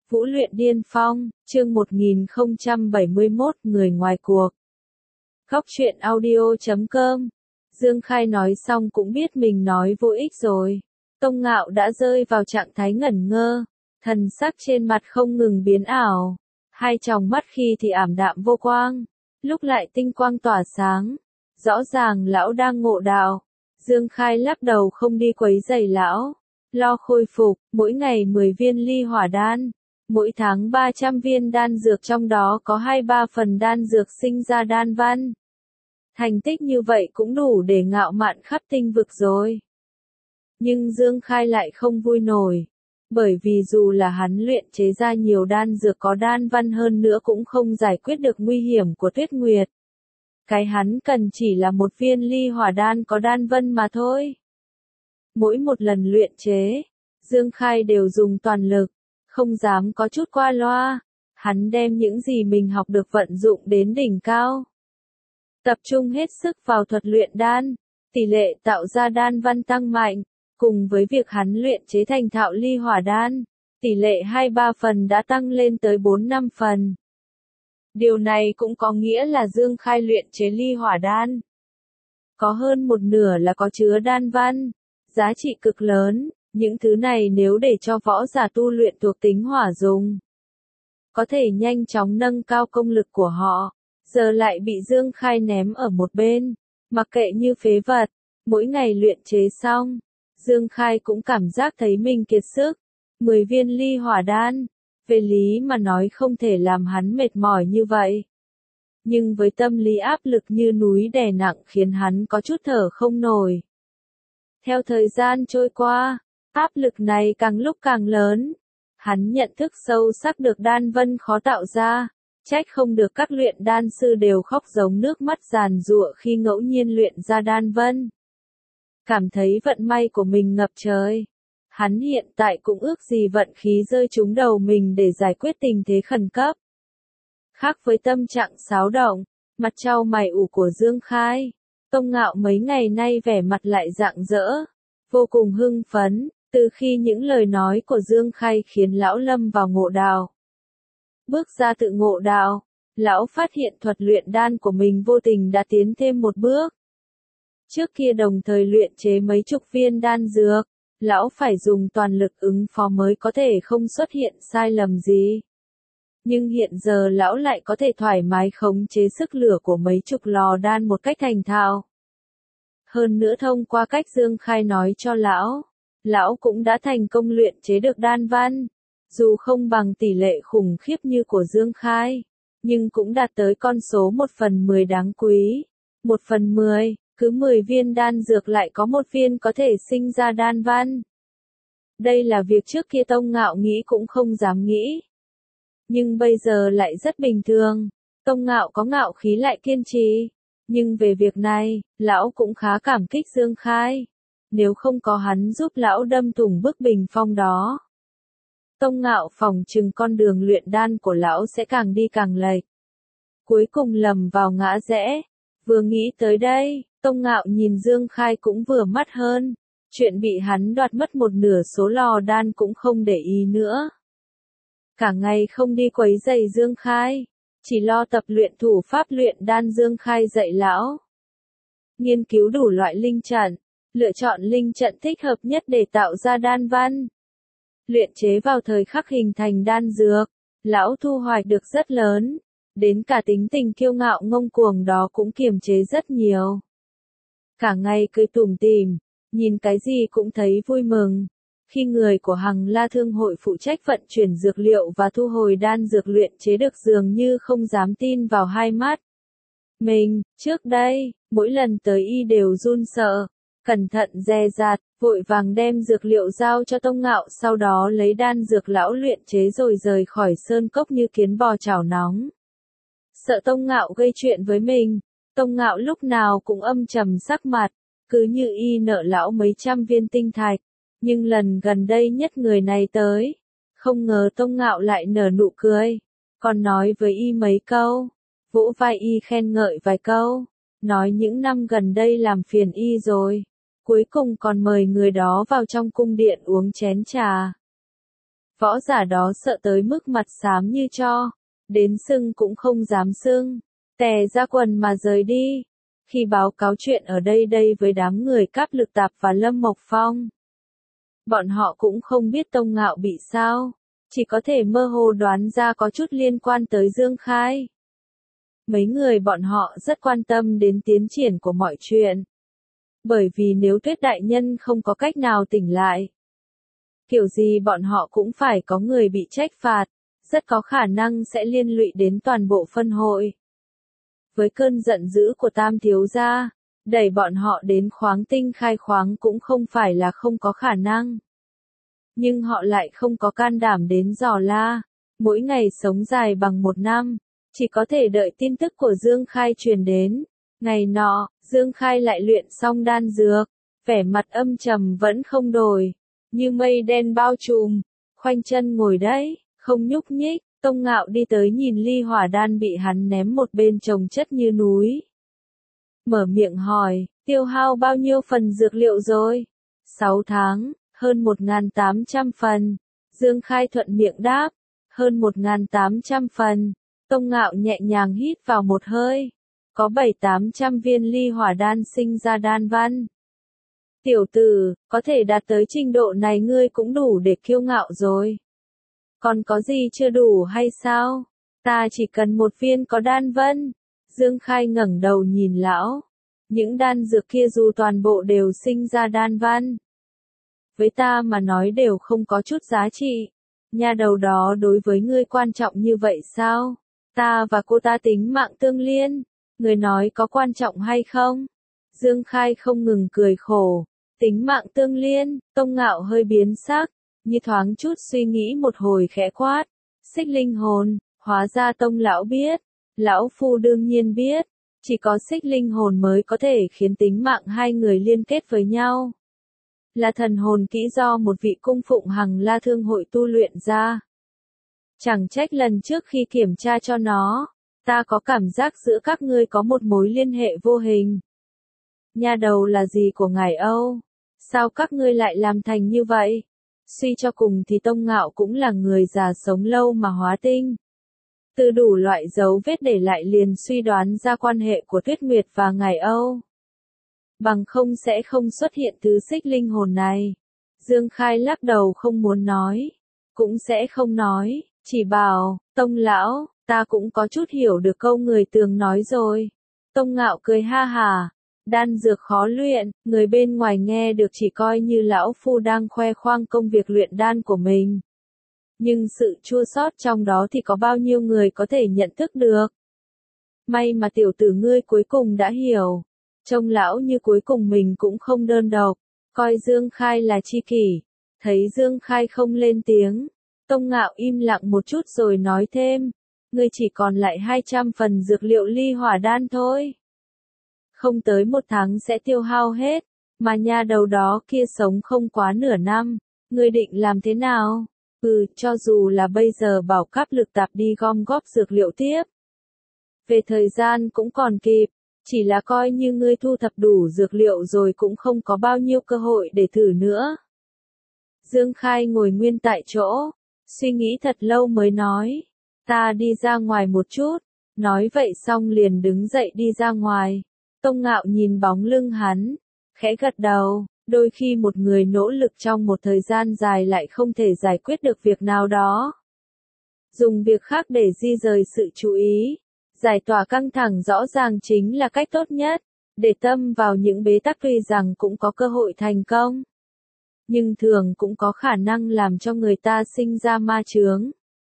Vũ luyện điên phong, chương 1071, người ngoài cuộc. Góc truyện audio.com. Dương Khai nói xong cũng biết mình nói vô ích rồi. Tông Ngạo đã rơi vào trạng thái ngẩn ngơ, thần sắc trên mặt không ngừng biến ảo. Hai tròng mắt khi thì ảm đạm vô quang, lúc lại tinh quang tỏa sáng. Rõ ràng lão đang ngộ đạo. Dương Khai lắc đầu không đi quấy rầy lão. Lo khôi phục, mỗi ngày 10 viên ly hỏa đan. Mỗi tháng 300 viên đan dược, trong đó có 2-3 phần đan dược sinh ra đan văn. Thành tích như vậy cũng đủ để ngạo mạn khắp tinh vực rồi. Nhưng Dương Khai lại không vui nổi. Bởi vì dù là hắn luyện chế ra nhiều đan dược có đan văn hơn nữa cũng không giải quyết được nguy hiểm của Tuyết Nguyệt. Cái hắn cần chỉ là một viên ly hỏa đan có đan vân mà thôi. Mỗi một lần luyện chế, Dương Khai đều dùng toàn lực, không dám có chút qua loa. Hắn đem những gì mình học được vận dụng đến đỉnh cao. Tập trung hết sức vào thuật luyện đan, tỷ lệ tạo ra đan văn tăng mạnh, cùng với việc hắn luyện chế thành thạo ly hỏa đan, tỷ lệ 2-3 phần đã tăng lên tới 4-5 phần. Điều này cũng có nghĩa là Dương Khai luyện chế ly hỏa đan. Có hơn một nửa là có chứa đan văn, giá trị cực lớn, những thứ này nếu để cho võ giả tu luyện thuộc tính hỏa dùng, có thể nhanh chóng nâng cao công lực của họ, giờ lại bị Dương Khai ném ở một bên, mặc kệ như phế vật. Mỗi ngày luyện chế xong, Dương Khai cũng cảm giác thấy mình kiệt sức. 10 viên ly hỏa đan, về lý mà nói không thể làm hắn mệt mỏi như vậy. Nhưng với tâm lý áp lực như núi đè nặng khiến hắn có chút thở không nổi. Theo thời gian trôi qua, áp lực này càng lúc càng lớn. Hắn nhận thức sâu sắc được đan vân khó tạo ra, trách không được các luyện đan sư đều khóc giống nước mắt giàn giụa khi ngẫu nhiên luyện ra đan vân. Cảm thấy vận may của mình ngập trời. Hắn hiện tại cũng ước gì vận khí rơi trúng đầu mình để giải quyết tình thế khẩn cấp. Khác với tâm trạng xáo động, mặt trao mày ủ của Dương Khai, Tông Ngạo mấy ngày nay vẻ mặt lại rạng rỡ, vô cùng hưng phấn, từ khi những lời nói của Dương Khai khiến lão lâm vào ngộ đạo. Bước ra tự ngộ đạo, lão phát hiện thuật luyện đan của mình vô tình đã tiến thêm một bước. Trước kia đồng thời luyện chế mấy chục viên đan dược, lão phải dùng toàn lực ứng phó mới có thể không xuất hiện sai lầm gì. Nhưng hiện giờ lão lại có thể thoải mái khống chế sức lửa của mấy chục lò đan một cách thành thạo. Hơn nữa thông qua cách Dương Khai nói cho lão cũng đã thành công luyện chế được đan văn. Dù không bằng tỷ lệ khủng khiếp như của Dương Khai, nhưng cũng đạt tới con số 1/10 đáng quý. 1/10, cứ 10 viên đan dược lại có một viên có thể sinh ra đan văn. Đây là việc trước kia Tông Ngạo nghĩ cũng không dám nghĩ. Nhưng bây giờ lại rất bình thường. Tông Ngạo có ngạo khí lại kiên trì. Nhưng về việc này, lão cũng khá cảm kích Dương Khai. Nếu không có hắn giúp lão đâm thủng bức bình phong đó, Tông Ngạo phỏng chừng con đường luyện đan của lão sẽ càng đi càng lệch. Cuối cùng lầm vào ngã rẽ. Vừa nghĩ tới đây, Tông Ngạo nhìn Dương Khai cũng vừa mắt hơn. Chuyện bị hắn đoạt mất một nửa số lò đan cũng không để ý nữa. Cả ngày không đi quấy rầy Dương Khai, chỉ lo tập luyện thủ pháp luyện đan. Dương Khai dạy lão nghiên cứu đủ loại linh trận, lựa chọn linh trận thích hợp nhất để tạo ra đan văn. Luyện chế vào thời khắc hình thành đan dược, lão thu hoạch được rất lớn, đến cả tính tình kiêu ngạo ngông cuồng đó cũng kiềm chế rất nhiều. Cả ngày cười tủm tỉm, nhìn cái gì cũng thấy vui mừng. Khi người của Hằng La Thương hội phụ trách vận chuyển dược liệu và thu hồi đan dược luyện chế được dường như không dám tin vào hai mắt mình. Trước đây, mỗi lần tới y đều run sợ, cẩn thận dè dặt, vội vàng đem dược liệu giao cho Tông Ngạo, sau đó lấy đan dược lão luyện chế rồi rời khỏi sơn cốc như kiến bò chảo nóng. Sợ Tông Ngạo gây chuyện với mình, Tông Ngạo lúc nào cũng âm trầm sắc mặt, cứ như y nợ lão mấy trăm viên tinh thạch. Nhưng lần gần đây nhất người này tới, không ngờ Tông Ngạo lại nở nụ cười, còn nói với y mấy câu, vỗ vai y khen ngợi vài câu, nói những năm gần đây làm phiền y rồi, cuối cùng còn mời người đó vào trong cung điện uống chén trà. Võ giả đó sợ tới mức mặt xám như tro, đến sưng cũng không dám sưng, tè ra quần mà rời đi. Khi báo cáo chuyện ở đây với đám người Cáp Lực Tạp và Lâm Mộc Phong, bọn họ cũng không biết Tông Ngạo bị sao, chỉ có thể mơ hồ đoán ra có chút liên quan tới Dương Khai. Mấy người bọn họ rất quan tâm đến tiến triển của mọi chuyện. Bởi vì nếu Tuyết Đại Nhân không có cách nào tỉnh lại, kiểu gì bọn họ cũng phải có người bị trách phạt, rất có khả năng sẽ liên lụy đến toàn bộ phân hội. Với cơn giận dữ của Tam thiếu gia, đẩy bọn họ đến khoáng tinh khai khoáng cũng không phải là không có khả năng. Nhưng họ lại không có can đảm đến dò la, mỗi ngày sống dài bằng 1 năm, chỉ có thể đợi tin tức của Dương Khai truyền đến. Ngày nọ, Dương Khai lại luyện xong đan dược, vẻ mặt âm trầm vẫn không đổi, như mây đen bao trùm, khoanh chân ngồi đấy, không nhúc nhích. Tông Ngạo đi tới nhìn ly hỏa đan bị hắn ném một bên chồng chất như núi. Mở miệng hỏi, tiêu hao bao nhiêu phần dược liệu rồi? 6 tháng, hơn 1.800 phần. Dương Khai thuận miệng đáp, hơn 1.800 phần. Tông Ngạo nhẹ nhàng hít vào một hơi. Có 700-800 viên ly hỏa đan sinh ra đan văn. Tiểu tử, có thể đạt tới trình độ này ngươi cũng đủ để kiêu ngạo rồi. Còn có gì chưa đủ hay sao? Ta chỉ cần 1 viên có đan vân. Dương Khai ngẩng đầu nhìn lão. Những đan dược kia dù toàn bộ đều sinh ra đan văn, với ta mà nói đều không có chút giá trị. Nhà đầu đó đối với ngươi quan trọng như vậy sao? Ta và cô ta tính mạng tương liên. Người nói có quan trọng hay không? Dương Khai không ngừng cười khổ. Tính mạng tương liên, Tông Ngạo hơi biến sắc, như thoáng chút suy nghĩ một hồi khẽ quát. Xích linh hồn, hóa ra Tông lão biết. Lão phu đương nhiên biết, chỉ có xích linh hồn mới có thể khiến tính mạng hai người liên kết với nhau. Là thần hồn kỹ do một vị cung phụng Hằng La Thương hội tu luyện ra. Chẳng trách lần trước khi kiểm tra cho nó, ta có cảm giác giữa các ngươi có một mối liên hệ vô hình. Nhà đầu là gì của ngài Âu? Sao các ngươi lại làm thành như vậy? Suy cho cùng thì Tông Ngạo cũng là người già sống lâu mà hóa tinh. Từ đủ loại dấu vết để lại liền suy đoán ra quan hệ của Tuyết Nguyệt và ngài Âu. Bằng không sẽ không xuất hiện thứ xích linh hồn này. Dương Khai lắc đầu không muốn nói. Cũng sẽ không nói, chỉ bảo, Tông lão, ta cũng có chút hiểu được câu người tường nói rồi. Tông Ngạo cười ha hà. Đan dược khó luyện, người bên ngoài nghe được chỉ coi như lão phu đang khoe khoang công việc luyện đan của mình. Nhưng sự chua xót trong đó thì có bao nhiêu người có thể nhận thức được. May mà tiểu tử ngươi cuối cùng đã hiểu. Trông lão như cuối cùng mình cũng không đơn độc, coi Dương Khai là tri kỷ. Thấy Dương Khai không lên tiếng, Tông Ngạo im lặng một chút rồi nói thêm, ngươi chỉ còn lại 200 phần dược liệu ly hỏa đan thôi. Không tới 1 tháng sẽ tiêu hao hết, mà nhà đầu đó kia sống không quá nửa năm, ngươi định làm thế nào? Cho dù là bây giờ bảo Cáp Lực Tạp đi gom góp dược liệu tiếp. Về thời gian cũng còn kịp, chỉ là coi như ngươi thu thập đủ dược liệu rồi cũng không có bao nhiêu cơ hội để thử nữa. Dương Khai ngồi nguyên tại chỗ, suy nghĩ thật lâu mới nói, ta đi ra ngoài một chút, nói vậy xong liền đứng dậy đi ra ngoài. Tông Ngạo nhìn bóng lưng hắn, khẽ gật đầu, đôi khi một người nỗ lực trong một thời gian dài lại không thể giải quyết được việc nào đó. Dùng việc khác để di rời sự chú ý, giải tỏa căng thẳng rõ ràng chính là cách tốt nhất, để tâm vào những bế tắc tuy rằng cũng có cơ hội thành công. Nhưng thường cũng có khả năng làm cho người ta sinh ra ma chướng.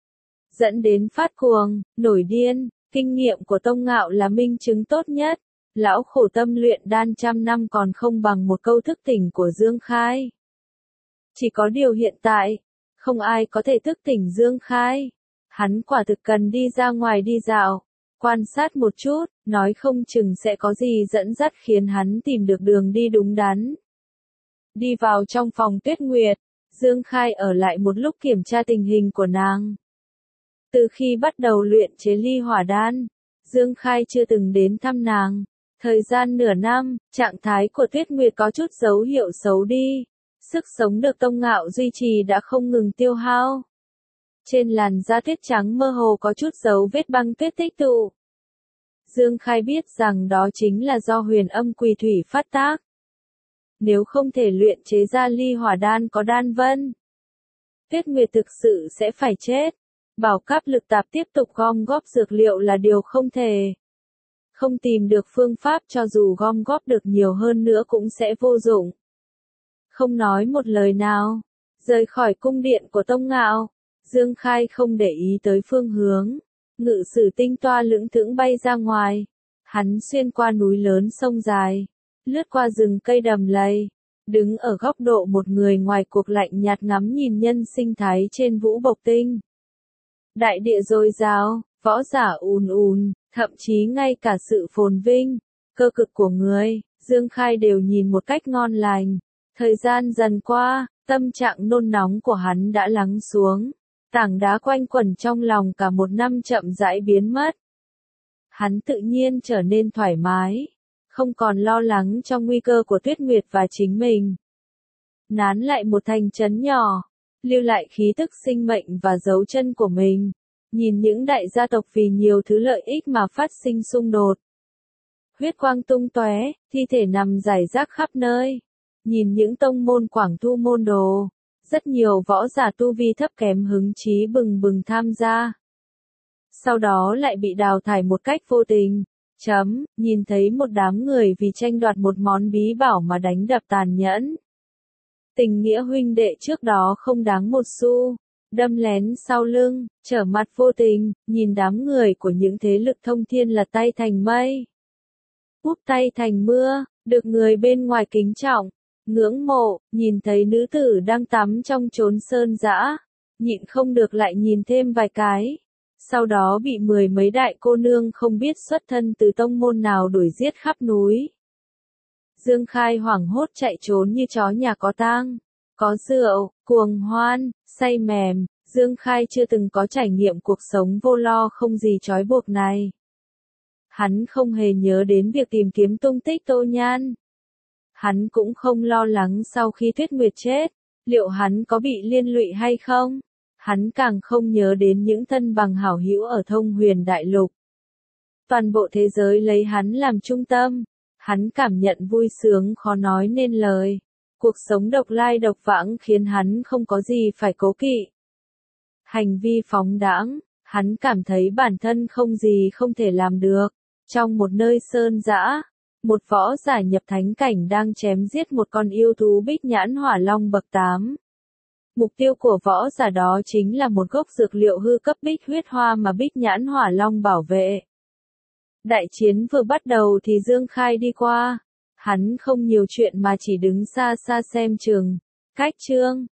Dẫn đến phát cuồng, nổi điên, kinh nghiệm của Tông Ngạo là minh chứng tốt nhất. Lão khổ tâm luyện đan 100 năm còn không bằng một câu thức tỉnh của Dương Khai. Chỉ có điều hiện tại, không ai có thể thức tỉnh Dương Khai. Hắn quả thực cần đi ra ngoài đi dạo, quan sát một chút, nói không chừng sẽ có gì dẫn dắt khiến hắn tìm được đường đi đúng đắn. Đi vào trong phòng Tuyết Nguyệt, Dương Khai ở lại một lúc kiểm tra tình hình của nàng. Từ khi bắt đầu luyện chế ly hỏa đan, Dương Khai chưa từng đến thăm nàng. Thời gian nửa năm, trạng thái của Tuyết Nguyệt có chút dấu hiệu xấu đi. Sức sống được Tông Ngạo duy trì đã không ngừng tiêu hao. Trên làn da tuyết trắng mơ hồ có chút dấu vết băng tuyết tích tụ. Dương Khai biết rằng đó chính là do huyền âm quỷ thủy phát tác. Nếu không thể luyện chế ra ly hỏa đan có đan vân, Tuyết Nguyệt thực sự sẽ phải chết. Bảo Cáp Lực Tạp tiếp tục gom góp dược liệu là điều không thể. Không tìm được phương pháp cho dù gom góp được nhiều hơn nữa cũng sẽ vô dụng. Không nói một lời nào, rời khỏi cung điện của Tông Ngạo, Dương Khai không để ý tới phương hướng. Ngự sử tinh toa lững thững bay ra ngoài. Hắn xuyên qua núi lớn sông dài, lướt qua rừng cây đầm lầy, đứng ở góc độ một người ngoài cuộc lạnh nhạt ngắm nhìn nhân sinh thái trên vũ bộc tinh. Đại địa dồi dào, võ giả ùn ùn, thậm chí ngay cả sự phồn vinh, cơ cực của người, Dương Khai đều nhìn một cách ngon lành. Thời gian dần qua, tâm trạng nôn nóng của hắn đã lắng xuống. Tảng đá quanh quẩn trong lòng cả một năm chậm rãi biến mất. Hắn tự nhiên trở nên thoải mái, không còn lo lắng trong nguy cơ của Tuyết Nguyệt và chính mình. Nán lại một thành trấn nhỏ, lưu lại khí tức sinh mệnh và dấu chân của mình. Nhìn những đại gia tộc vì nhiều thứ lợi ích mà phát sinh xung đột. Huyết quang tung tóe, thi thể nằm rải rác khắp nơi. Nhìn những tông môn Quảng Thu môn đồ. Rất nhiều võ giả tu vi thấp kém hứng chí bừng bừng tham gia. Sau đó lại bị đào thải một cách vô tình. Nhìn thấy một đám người vì tranh đoạt một món bí bảo mà đánh đập tàn nhẫn. Tình nghĩa huynh đệ trước đó không đáng một xu. Đâm lén sau lưng, trở mặt vô tình, nhìn đám người của những thế lực thông thiên lật tay thành mây. Úp tay thành mưa, được người bên ngoài kính trọng. Ngưỡng mộ, nhìn thấy nữ tử đang tắm trong chốn sơn dã, nhịn không được lại nhìn thêm vài cái. Sau đó bị mười mấy đại cô nương không biết xuất thân từ tông môn nào đuổi giết khắp núi. Dương Khai hoảng hốt chạy trốn như chó nhà có tang. Có rượu, cuồng hoan, say mềm, Dương Khai chưa từng có trải nghiệm cuộc sống vô lo không gì trói buộc này. Hắn không hề nhớ đến việc tìm kiếm tung tích Tô Nhan. Hắn cũng không lo lắng sau khi Tuyết Nguyệt chết, liệu hắn có bị liên lụy hay không? Hắn càng không nhớ đến những thân bằng hảo hữu ở Thông Huyền Đại Lục. Toàn bộ thế giới lấy hắn làm trung tâm, hắn cảm nhận vui sướng khó nói nên lời. Cuộc sống độc lai độc vãng khiến hắn không có gì phải cố kỵ. Hành vi phóng đãng, hắn cảm thấy bản thân không gì không thể làm được. Trong một nơi sơn dã, một võ giả nhập thánh cảnh đang chém giết một con yêu thú bích nhãn hỏa long bậc 8. Mục tiêu của võ giả đó chính là một gốc dược liệu hư cấp bích huyết hoa mà bích nhãn hỏa long bảo vệ. Đại chiến vừa bắt đầu thì Dương Khai đi qua. Hắn không nhiều chuyện mà chỉ đứng xa xa xem chừng. Cách chương